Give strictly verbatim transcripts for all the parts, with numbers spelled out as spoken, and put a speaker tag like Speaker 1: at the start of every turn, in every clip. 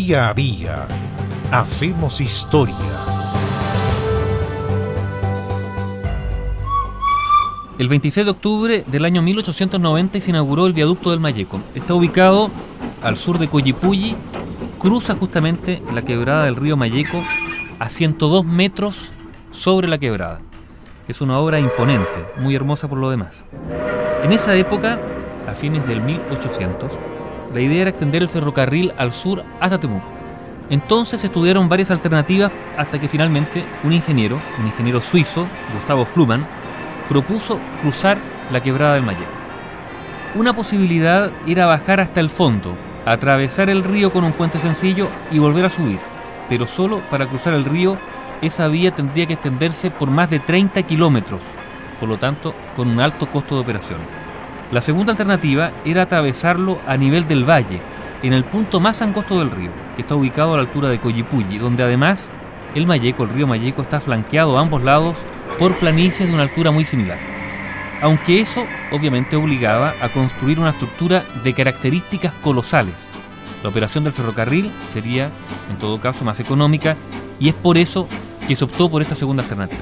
Speaker 1: Día a día hacemos historia.
Speaker 2: El veintiséis de octubre del año mil ochocientos noventa se inauguró el viaducto del Mayeco. Está ubicado al sur de Coyipulli, cruza justamente la quebrada del río Mayeco a ciento dos metros sobre la quebrada. Es una obra imponente, muy hermosa por lo demás. En esa época, a fines del mil ochocientos, la idea era extender el ferrocarril al sur hasta Temuco. Entonces se estudiaron varias alternativas hasta que finalmente un ingeniero, un ingeniero suizo, Gustavo Fluhmann, propuso cruzar la quebrada del Mayeco. Una posibilidad era bajar hasta el fondo, atravesar el río con un puente sencillo y volver a subir, pero solo para cruzar el río esa vía tendría que extenderse por más de treinta kilómetros, por lo tanto con un alto costo de operación. La segunda alternativa era atravesarlo a nivel del valle, en el punto más angosto del río, que está ubicado a la altura de Coyipulli, donde además el Mayeco, el río Mayeco, está flanqueado a ambos lados por planicies de una altura muy similar. Aunque eso obviamente obligaba a construir una estructura de características colosales. La operación del ferrocarril sería, en todo caso, más económica y es por eso que se optó por esta segunda alternativa.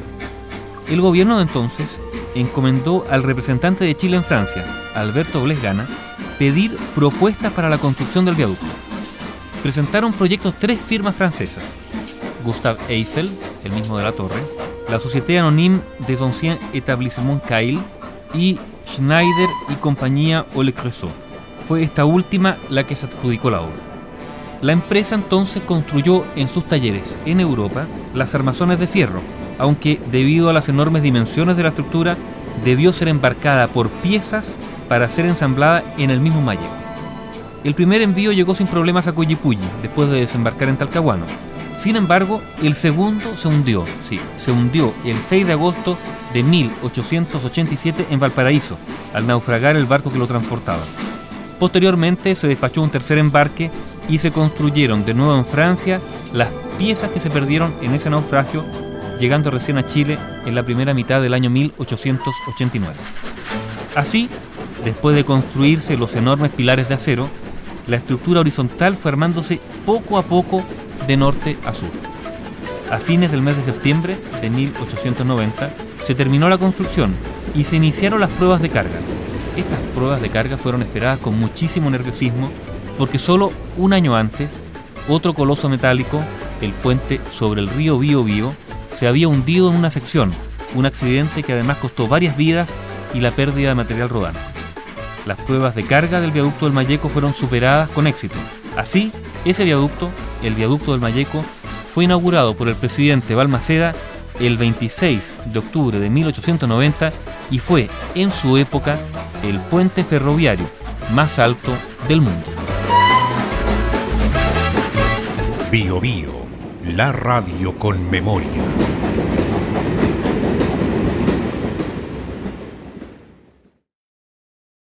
Speaker 2: El gobierno de entonces encomendó al representante de Chile en Francia, Alberto Blesgana, pedir propuestas para la construcción del viaducto. Presentaron proyectos tres firmas francesas: Gustave Eiffel, el mismo de la torre, la Société Anonyme des Anciens Établissements Cail y Schneider y compañía Ole Creusot. Fue esta última la que se adjudicó la obra. La empresa entonces construyó en sus talleres en Europa las armazones de fierro, aunque debido a las enormes dimensiones de la estructura debió ser embarcada por piezas para ser ensamblada en el mismo Mayeco. El primer envío llegó sin problemas a Coyipulli después de desembarcar en Talcahuano. Sin embargo, el segundo se hundió, sí, se hundió el seis de agosto de mil ochocientos ochenta y siete en Valparaíso, al naufragar el barco que lo transportaba. Posteriormente se despachó un tercer embarque y se construyeron de nuevo en Francia las piezas que se perdieron en ese naufragio, llegando recién a Chile en la primera mitad del año mil ochocientos ochenta y nueve. Así, después de construirse los enormes pilares de acero, la estructura horizontal fue armándose poco a poco de norte a sur. A fines del mes de septiembre de mil ochocientos noventa se terminó la construcción y se iniciaron las pruebas de carga. Estas pruebas de carga fueron esperadas con muchísimo nerviosismo porque solo un año antes, otro coloso metálico, el puente sobre el río Biobío, se había hundido en una sección, un accidente que además costó varias vidas y la pérdida de material rodante. Las pruebas de carga del viaducto del Mayeco fueron superadas con éxito. Así, ese viaducto, el viaducto del Mayeco, fue inaugurado por el presidente Balmaceda el veintiséis de octubre de mil ochocientos noventa y fue, en su época, el puente ferroviario más alto del mundo.
Speaker 1: Bio Bio, la radio con memoria.